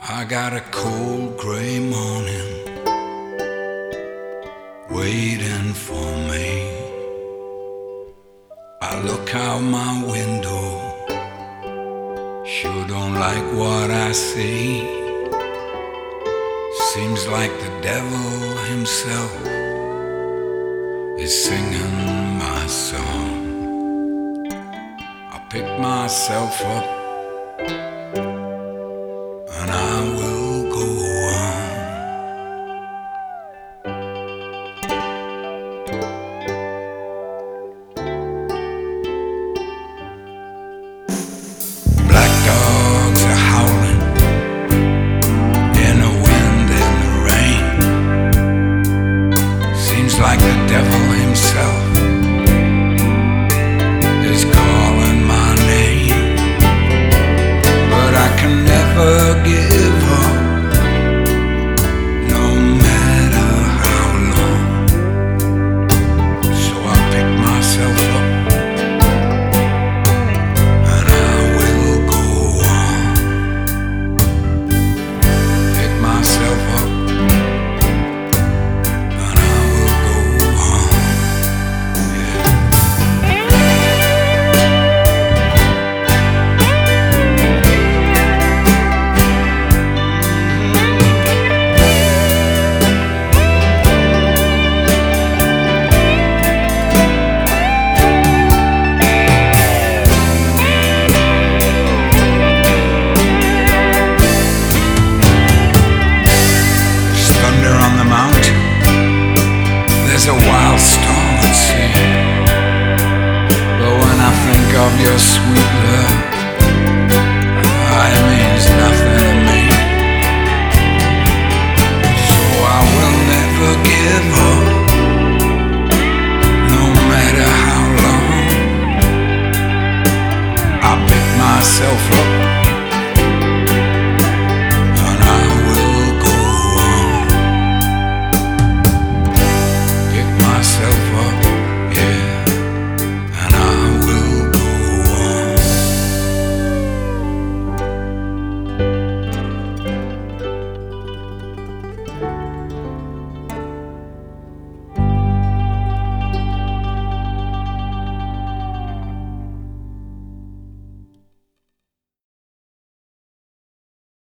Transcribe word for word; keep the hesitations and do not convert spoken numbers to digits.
I got a cold gray morning waiting for me. I look out my window, sure don't like what I see. Seems like the devil himself is singing my song. I pick myself up